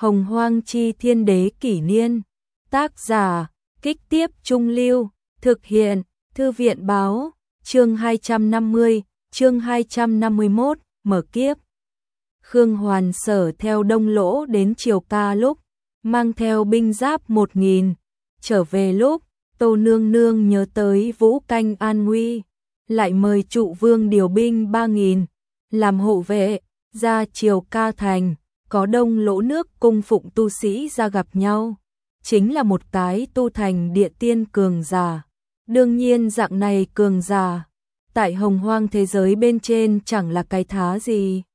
Hồng Hoang Chi Thiên Đế Kỷ Niên. Tác giả, Kích Tiếp Trung Lưu. Thực hiện, Thư viện Báo. Chương 250, chương 251, mở kiếp. Khương Hoàn Sở theo Đông Lỗ đến Triều Ca lúc, mang theo binh giáp 1000, trở về lúc, Tô Nương Nương nhớ tới Vũ Canh an nguy, lại mời Trụ Vương điều binh 3000, làm hộ vệ, ra Triều Ca thành, có Đông Lỗ nước cung phụng tu sĩ ra gặp nhau, chính là một cái tu thành địa tiên cường giả. Đương nhiên dạng này cường giả, tại hồng hoang thế giới bên trên chẳng là cái thá gì.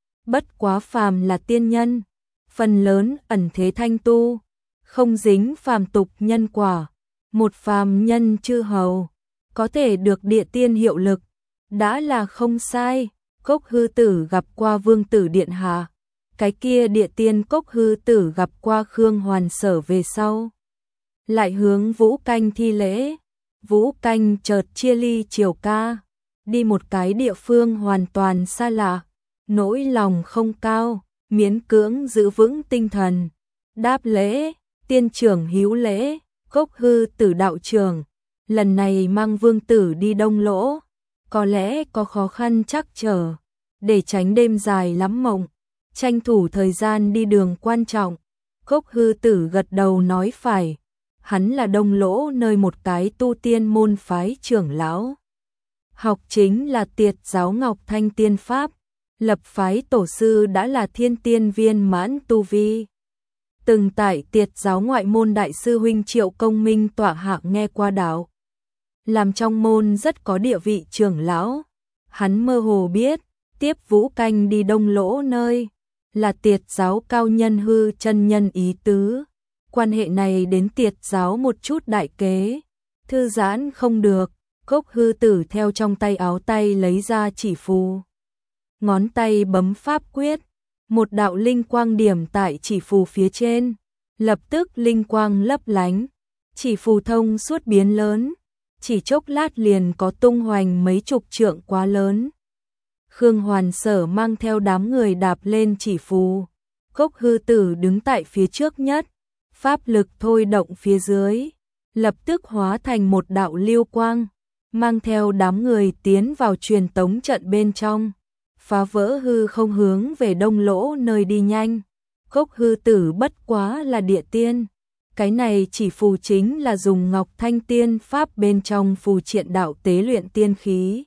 Bất quá phàm là tiên nhân, phần lớn ẩn thế thanh tu, không dính phàm tục nhân quả, một phàm nhân chư hầu, có thể được địa tiên hiệu lực, đã là không sai. Cốc Hư Tử gặp qua Vương Tử Điện Hạ, cái kia địa tiên Cốc Hư Tử gặp qua Khương Hoàn Sở về sau, lại hướng Vũ Canh thi lễ. Vũ Canh chợt chia ly Triều Ca, đi một cái địa phương hoàn toàn xa lạ, nỗi lòng không cao, miễn cưỡng giữ vững tinh thần, đáp lễ. Tiên trưởng hữu lễ. Cốc Hư Tử đạo trưởng, lần này mang Vương Tử đi Đông Lỗ, có lẽ có khó khăn trắc trở, để tránh đêm dài lắm mộng, tranh thủ thời gian đi đường quan trọng. Cốc Hư Tử gật đầu nói phải, hắn là Đông Lỗ nơi một cái tu tiên môn phái trưởng lão, học chính là Tiệt giáo Ngọc Thanh Tiên Pháp, lập phái tổ sư đã là thiên tiên viên mãn tu vi. Từng tại Tiệt giáo ngoại môn đại sư huynh Triệu Công Minh tọa hạ nghe qua đạo, làm trong môn rất có địa vị trưởng lão. Hắn mơ hồ biết, tiếp Vũ Canh đi Đông Lỗ nơi, là Tiệt giáo cao nhân Hư chân nhân ý tứ. Quan hệ này đến Tiệt giáo một chút đại kế, thư giãn không được. Cốc Hư Tử theo trong tay áo tay lấy ra chỉ phù, ngón tay bấm pháp quyết, một đạo linh quang điểm tại chỉ phù phía trên, lập tức linh quang lấp lánh, chỉ phù thông suốt biến lớn, chỉ chốc lát liền có tung hoành mấy chục trượng quá lớn. Khương Hoàn Sở mang theo đám người đạp lên chỉ phù, Cốc Hư Tử đứng tại phía trước nhất, pháp lực thôi động phía dưới, lập tức hóa thành một đạo lưu quang, mang theo đám người tiến vào truyền tống trận bên trong, phá vỡ hư không hướng về Đông Lỗ nơi đi nhanh. Cốc Hư Tử bất quá là địa tiên, cái này chỉ phù chính là dùng Ngọc Thanh Tiên Pháp bên trong phù triện đạo tế luyện tiên khí,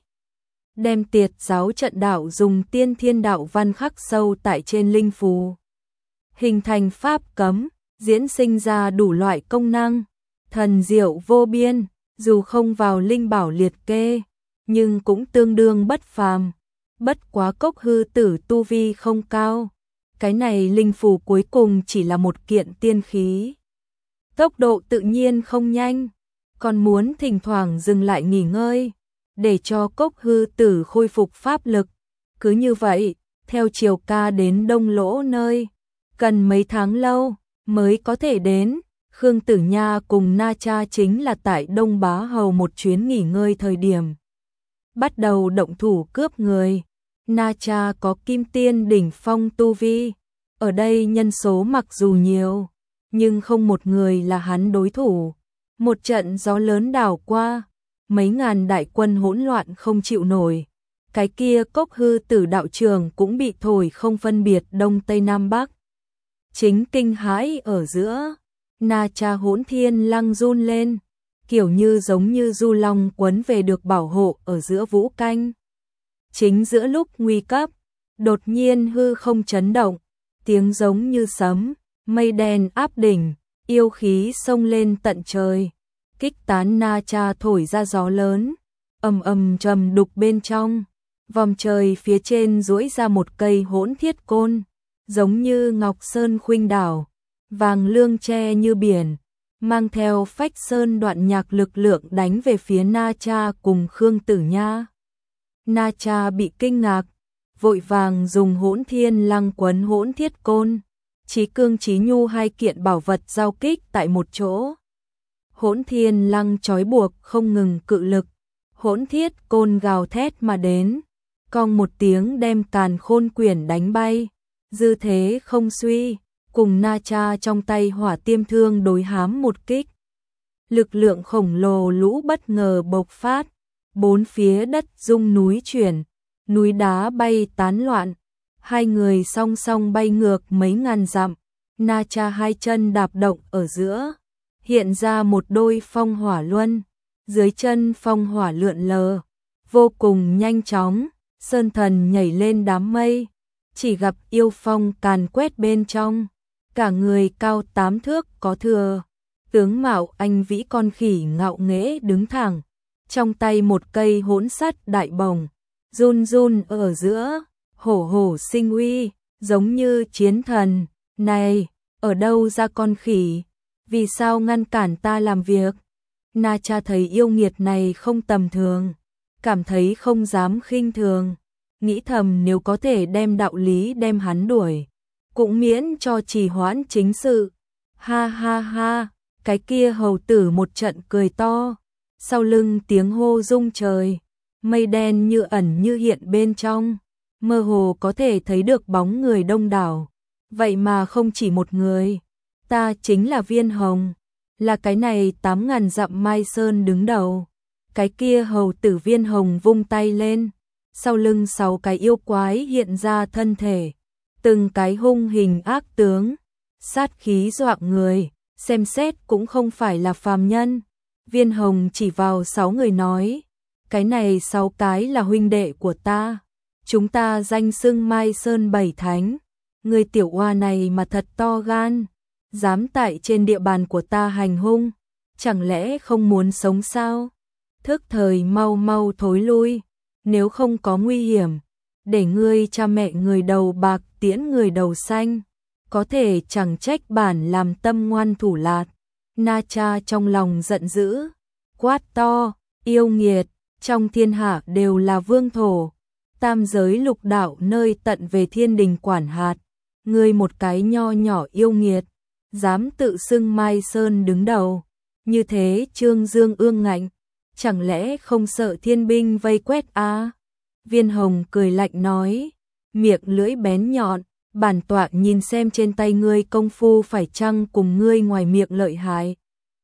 đem Tiệt giáo trận đạo dùng tiên thiên đạo văn khắc sâu tại trên linh phù, hình thành pháp cấm, diễn sinh ra đủ loại công năng, thần diệu vô biên, dù không vào linh bảo liệt kê, nhưng cũng tương đương bất phàm. Bất quá Cốc Hư Tử tu vi không cao, cái này linh phù cuối cùng chỉ là một kiện tiên khí, tốc độ tự nhiên không nhanh, còn muốn thỉnh thoảng dừng lại nghỉ ngơi, để cho Cốc Hư Tử khôi phục pháp lực. Cứ như vậy, theo Triều Ca đến Đông Lỗ nơi, cần mấy tháng lâu mới có thể đến. Khương Tử Nha cùng Na Cha chính là tại Đông Bá Hầu một chuyến nghỉ ngơi thời điểm, bắt đầu động thủ cướp người. Na Cha có kim tiên đỉnh phong tu vi, ở đây nhân số mặc dù nhiều, nhưng không một người là hắn đối thủ. Một trận gió lớn đảo qua, mấy ngàn đại quân hỗn loạn không chịu nổi. Cái kia Cốc Hư Tử đạo trường cũng bị thổi không phân biệt Đông Tây Nam Bắc. Chính kinh hãi ở giữa, Na Cha Hỗn Thiên Lăng run lên, kiểu như giống như du long quấn về được bảo hộ ở giữa Vũ Canh. Chính giữa lúc nguy cấp, đột nhiên hư không chấn động, tiếng giống như sấm, mây đen áp đỉnh, yêu khí xông lên tận trời, kích tán. Na Cha thổi ra gió lớn, ầm ầm trầm đục bên trong, vòm trời phía trên duỗi ra một cây hỗn thiết côn, giống như ngọc sơn khuynh đảo, vàng lương tre như biển, mang theo phách sơn đoạn nhạc lực lượng đánh về phía Na Cha cùng Khương Tử Nha. Na Cha bị kinh ngạc, vội vàng dùng Hỗn Thiên Lăng quấn hỗn thiết côn, Chí Cương Chí Nhu hai kiện bảo vật giao kích tại một chỗ. Hỗn Thiên Lăng trói buộc không ngừng cự lực, hỗn thiết côn gào thét mà đến, cong một tiếng đem Càn Khôn Quyển đánh bay, dư thế không suy, cùng Na Cha trong tay hỏa tiêm thương đối hám một kích. Lực lượng khổng lồ lũ bất ngờ bộc phát, bốn phía đất rung núi chuyển, núi đá bay tán loạn, hai người song song bay ngược mấy ngàn dặm. Na Cha hai chân đạp động ở giữa, hiện ra một đôi phong hỏa luân, dưới chân phong hỏa lượn lờ, vô cùng nhanh chóng. Sơn Thần nhảy lên đám mây, chỉ gặp yêu phong càn quét bên trong, cả người cao 8 thước có thừa, tướng mạo anh vĩ con khỉ ngạo nghễ đứng thẳng, trong tay một cây hỗn sắt đại bồng, run run ở giữa, hổ hổ sinh uy, giống như chiến thần. Này, ở đâu ra con khỉ? Vì sao ngăn cản ta làm việc? Na Cha thấy yêu nghiệt này không tầm thường, cảm thấy không dám khinh thường, nghĩ thầm nếu có thể đem đạo lý đem hắn đuổi, cũng miễn cho trì hoãn chính sự. Ha ha ha, cái kia hầu tử một trận cười to, sau lưng tiếng hô rung trời, mây đen như ẩn như hiện bên trong, mơ hồ có thể thấy được bóng người đông đảo, vậy mà không chỉ một người, ta chính là Viên Hồng, là cái này 8.000 dặm Mai Sơn đứng đầu. Cái kia hầu tử Viên Hồng vung tay lên, sau lưng 6 cái yêu quái hiện ra thân thể, từng cái hung hình ác tướng, sát khí dọa người, xem xét cũng không phải là phàm nhân. Viên Hồng chỉ vào 6 người nói, cái này 6 cái là huynh đệ của ta, chúng ta danh xưng Mai Sơn Bảy Thánh, người tiểu oa này mà thật to gan, dám tại trên địa bàn của ta hành hung, chẳng lẽ không muốn sống sao? Thức thời mau mau thối lui, nếu không có nguy hiểm, để ngươi cha mẹ người đầu bạc tiễn người đầu xanh, có thể chẳng trách bản làm tâm ngoan thủ lạt. Na Cha trong lòng giận dữ, quát to, yêu nghiệt, trong thiên hạ đều là vương thổ, tam giới lục đạo nơi tận về thiên đình quản hạt, ngươi một cái nho nhỏ yêu nghiệt, dám tự xưng Mai Sơn đứng đầu, như thế trương dương ương ngạnh, chẳng lẽ không sợ thiên binh vây quét à? Viên Hồng cười lạnh nói, miệng lưỡi bén nhọn, bản tọa nhìn xem trên tay ngươi công phu phải chăng cùng ngươi ngoài miệng lợi hại.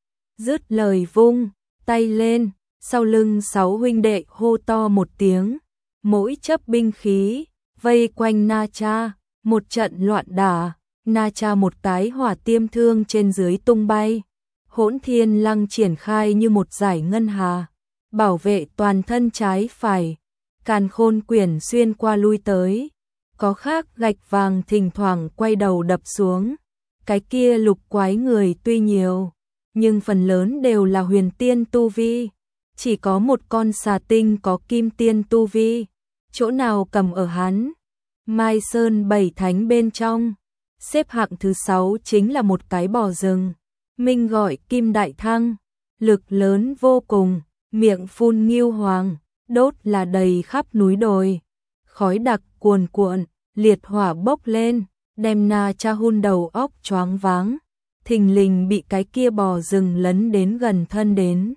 Dứt lời vung tay lên, sau lưng 6 huynh đệ hô to một tiếng, mỗi chấp binh khí, vây quanh Na Cha, một trận loạn đả. Na Cha một cái hỏa tiêm thương trên dưới tung bay, Hỗn Thiên Lăng triển khai như một dải ngân hà, bảo vệ toàn thân trái phải, Càn Khôn Quyển xuyên qua lui tới, có khác gạch vàng thỉnh thoảng quay đầu đập xuống. Cái kia lục quái người tuy nhiều, nhưng phần lớn đều là huyền tiên tu vi, chỉ có một con xà tinh có kim tiên tu vi, chỗ nào cầm ở hắn. Mai Sơn Bảy Thánh bên trong, xếp hạng thứ 6 chính là một cái bò rừng, minh gọi Kim Đại Thăng, lực lớn vô cùng, miệng phun nghiêu hoàng, đốt là đầy khắp núi đồi, khói đặc cuồn cuộn, liệt hỏa bốc lên, đem Na Cha hun đầu óc choáng váng, thình lình bị cái kia bò rừng lấn đến gần thân đến.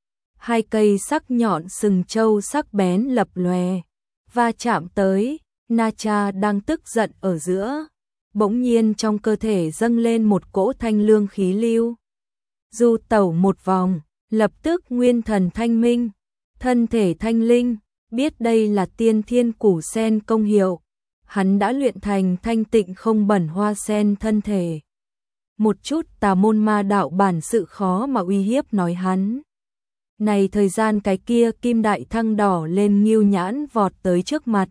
Hai cây sắc nhọn sừng trâu sắc bén lập lòe, va chạm tới. Na Cha đang tức giận ở giữa, bỗng nhiên trong cơ thể dâng lên một cỗ thanh lương khí lưu. Du tẩu một vòng, lập tức nguyên thần thanh minh, thân thể thanh linh, biết đây là tiên thiên củ sen công hiệu. Hắn đã luyện thành thanh tịnh không bẩn hoa sen thân thể. Một chút tà môn ma đạo bản sự khó mà uy hiếp nói hắn. Này thời gian cái kia Kim Đại Thăng đỏ lên nghiêu nhãn vọt tới trước mặt.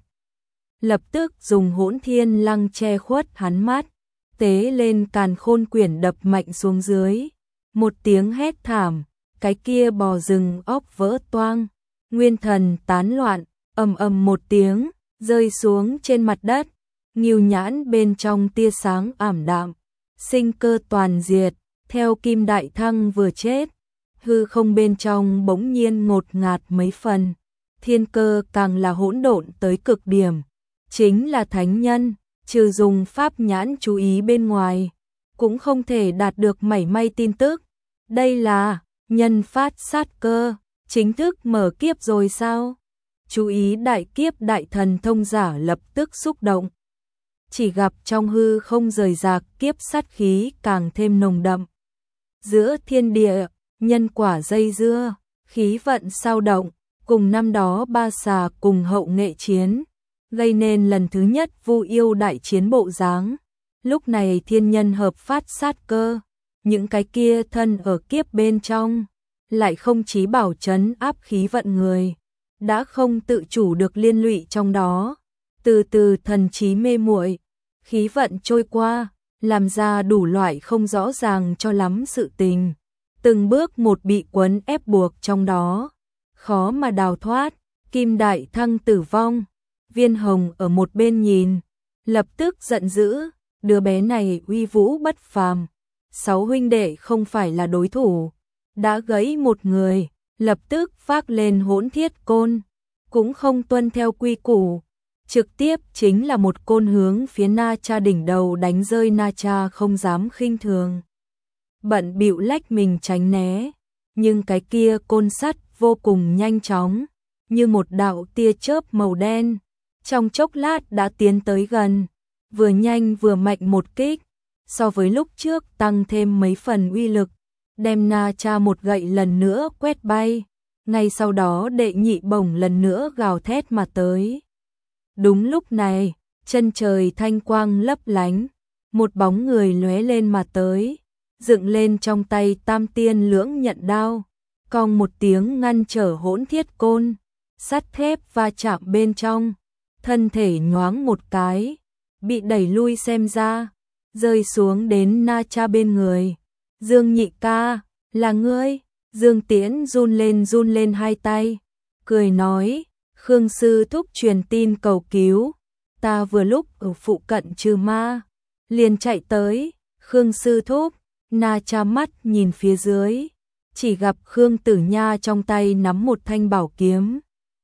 Lập tức dùng Hỗn Thiên Lăng che khuất hắn mắt, tế lên Càn Khôn Quyển đập mạnh xuống dưới. Một tiếng hét thảm, cái kia bò rừng óc vỡ toang, nguyên thần tán loạn, ầm ầm một tiếng, rơi xuống trên mặt đất, nghiêu nhãn bên trong tia sáng ảm đạm, sinh cơ toàn diệt, theo Kim Đại Thăng vừa chết, hư không bên trong bỗng nhiên ngột ngạt mấy phần, thiên cơ càng là hỗn độn tới cực điểm. Chính là thánh nhân, trừ dùng pháp nhãn chú ý bên ngoài, cũng không thể đạt được mảy may tin tức. Đây là nhân phát sát cơ, chính thức mở kiếp rồi sao? Chú ý đại kiếp đại thần thông giả lập tức xúc động. chỉ gặp trong hư không rời rạc kiếp sát khí càng thêm nồng đậm. Giữa thiên địa, nhân quả dây dưa, khí vận sao động, cùng năm đó ba xà cùng hậu nghệ chiến, gây nên lần thứ nhất Vu Yêu đại chiến bộ dáng. Lúc này thiên nhân hợp phát sát cơ, những cái kia thân ở kiếp bên trong, lại không chí bảo trấn áp khí vận người, đã không tự chủ được liên lụy trong đó, từ từ thần trí mê muội, khí vận trôi qua, làm ra đủ loại không rõ ràng cho lắm sự tình, từng bước một bị quấn ép buộc trong đó, khó mà đào thoát. Kim Đại Thăng tử vong, Viên Hồng ở một bên nhìn, lập tức giận dữ, đứa bé này uy vũ bất phàm, 6 huynh đệ không phải là đối thủ, đã gãy một người, lập tức vác lên Hỗn Thiết Côn, cũng không tuân theo quy củ, trực tiếp chính là một côn hướng phía Na Cha đỉnh đầu đánh rơi. Na Cha không dám khinh thường, bận bịu lách mình tránh né, nhưng cái kia côn sắt vô cùng nhanh chóng, như một đạo tia chớp màu đen, trong chốc lát đã tiến tới gần, vừa nhanh vừa mạnh một kích, so với lúc trước tăng thêm mấy phần uy lực, đem Na Cha một gậy lần nữa quét bay, ngay sau đó đệ nhị bổng lần nữa gào thét mà tới. Đúng lúc này, chân trời thanh quang lấp lánh, một bóng người lóe lên mà tới, dựng lên trong tay Tam Tiên Lưỡng Nhận đao, cong một tiếng ngăn trở Hỗn Thiết Côn, sắt thép va chạm bên trong, thân thể nhoáng một cái, bị đẩy lui xem ra, rơi xuống đến Na Cha bên người. Dương nhị ca, là ngươi? Dương Tiễn run lên hai tay, cười nói, Khương sư thúc truyền tin cầu cứu, ta vừa lúc ở phụ cận trừ ma, liền chạy tới. Khương sư thúc, Na Cha mắt nhìn phía dưới, chỉ gặp Khương Tử Nha trong tay nắm một thanh bảo kiếm,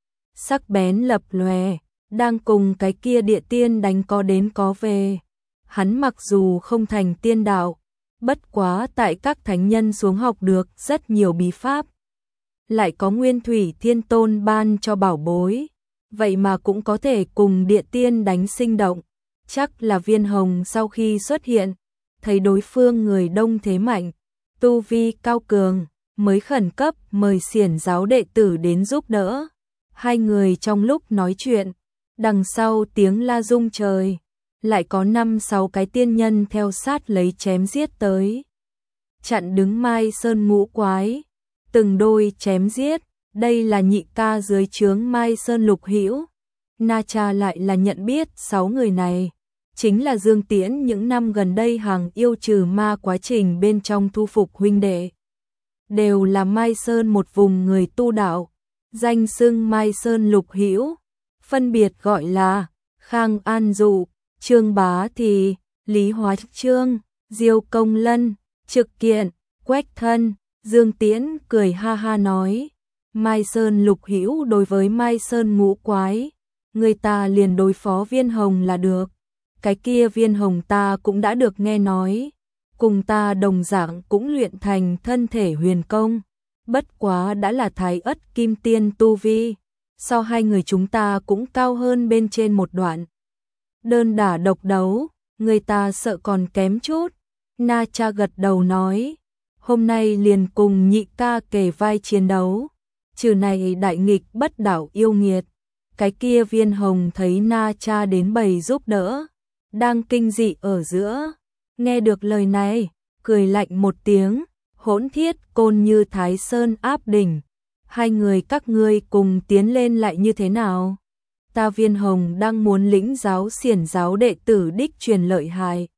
sắc bén lập lòe, đang cùng cái kia địa tiên đánh có đến có về. Hắn mặc dù không thành tiên đạo, bất quá tại các thánh nhân xuống học được rất nhiều bí pháp, lại có Nguyên Thủy Thiên Tôn ban cho bảo bối, vậy mà cũng có thể cùng địa tiên đánh sinh động. Chắc là Viên Hồng sau khi xuất hiện, thấy đối phương người đông thế mạnh, tu vi cao cường, mới khẩn cấp mời xiển giáo đệ tử đến giúp đỡ. Hai người trong lúc nói chuyện, đằng sau tiếng la rung trời, lại có 5-6 cái tiên nhân theo sát lấy chém giết tới. Chặn đứng Mai Sơn ngũ quái, từng đôi chém giết, đây là nhị ca dưới trướng Mai Sơn Lục Hữu. Na Cha lại là nhận biết 6 người này, chính là Dương Tiễn những năm gần đây hàng yêu trừ ma quá trình bên trong thu phục huynh đệ. Đều là Mai Sơn một vùng người tu đạo, danh xưng Mai Sơn Lục Hữu, phân biệt gọi là Khang An Dụ, Trương Bá Thì, Lý Hóa Trương, Diêu Công Lân, Trực Kiện, Quách Thân. Dương Tiễn cười ha ha nói, Mai Sơn Lục Hữu đối với Mai Sơn ngũ quái, người ta liền đối phó Viên Hồng là được. Cái kia Viên Hồng ta cũng đã được nghe nói, cùng ta đồng dạng cũng luyện thành thân thể huyền công, bất quá đã là Thái Ất Kim Tiên tu vi, so hai người chúng ta cũng cao hơn bên trên một đoạn. Đơn đả độc đấu, người ta sợ còn kém chút. Na Cha gật đầu nói, hôm nay liền cùng nhị ca kề vai chiến đấu, trừ này đại nghịch bất đảo yêu nghiệt. Cái kia Viên Hồng thấy Na Cha đến bày giúp đỡ, đang kinh dị ở giữa, nghe được lời này, cười lạnh một tiếng, Hỗn Thiết Côn như Thái Sơn áp đỉnh, hai người các ngươi cùng tiến lên lại như thế nào? Ta Viên Hồng đang muốn lĩnh giáo xiển giáo đệ tử đích truyền lợi hại.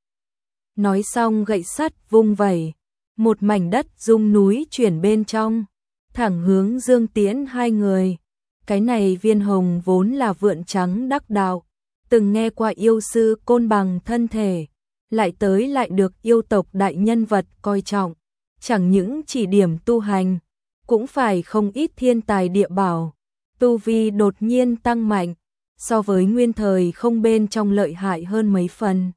Nói xong gậy sắt vung vẩy, một mảnh đất rung núi chuyển bên trong, thẳng hướng Dương Tiễn hai người. Cái này Viên Hồng vốn là vượn trắng đắc đạo, từng nghe qua yêu sư côn bằng thân thể, lại tới lại được yêu tộc đại nhân vật coi trọng, chẳng những chỉ điểm tu hành, cũng phải không ít thiên tài địa bảo, tu vi đột nhiên tăng mạnh, so với nguyên thời không bên trong lợi hại hơn mấy phần.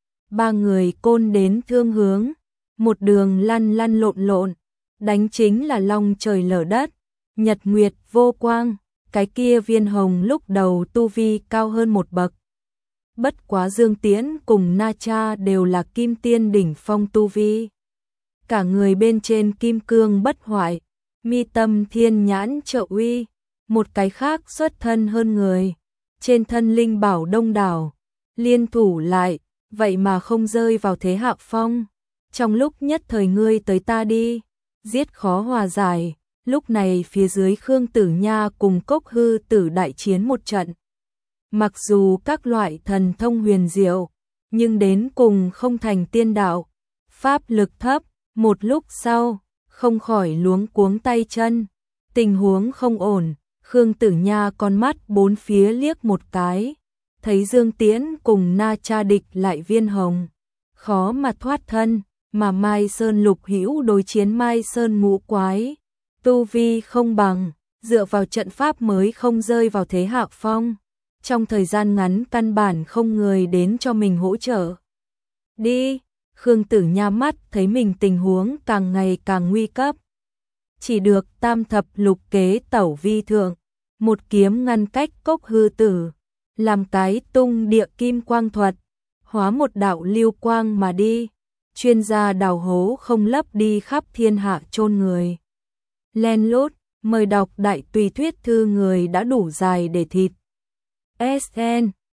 Ba người côn đến thương hướng, một đường lăn lăn lộn lộn, đánh chính là long trời lở đất, nhật nguyệt vô quang. Cái kia Viên Hồng lúc đầu tu vi cao hơn một bậc, bất quá Dương Tiễn cùng Na Cha đều là kim tiên đỉnh phong tu vi. Cả người bên trên kim cương bất hoại, mi tâm thiên nhãn trợ uy, một cái khác xuất thân hơn người, trên thân linh bảo đông đảo, liên thủ lại, vậy mà không rơi vào thế hạ phong. Trong lúc nhất thời ngươi tới ta đi, giết khó hòa giải, lúc này phía dưới Khương Tử Nha cùng Cốc Hư Tử đại chiến một trận. Mặc dù các loại thần thông huyền diệu, nhưng đến cùng không thành tiên đạo, pháp lực thấp, một lúc sau, không khỏi luống cuống tay chân, tình huống không ổn, Khương Tử Nha con mắt bốn phía liếc một cái, thấy Dương Tiễn cùng Na Cha địch lại Viên Hồng, khó mà thoát thân, mà Mai Sơn Lục Hữu đối chiến Mai Sơn Ngũ Quái, tu vi không bằng, dựa vào trận pháp mới không rơi vào thế hạ phong. Trong thời gian ngắn căn bản không người đến cho mình hỗ trợ. Đi, Khương Tử Nha mắt thấy mình tình huống càng ngày càng nguy cấp. Chỉ được tam thập lục kế tẩu vi thượng, một kiếm ngăn cách Cốc Hư Tử, làm cái tung địa kim quang thuật, hóa một đạo lưu quang mà đi, chuyên gia đào hố không lấp đi khắp thiên hạ chôn người. Len lút, mời đọc đại tùy thuyết thư người đã đủ dài để thịt. SN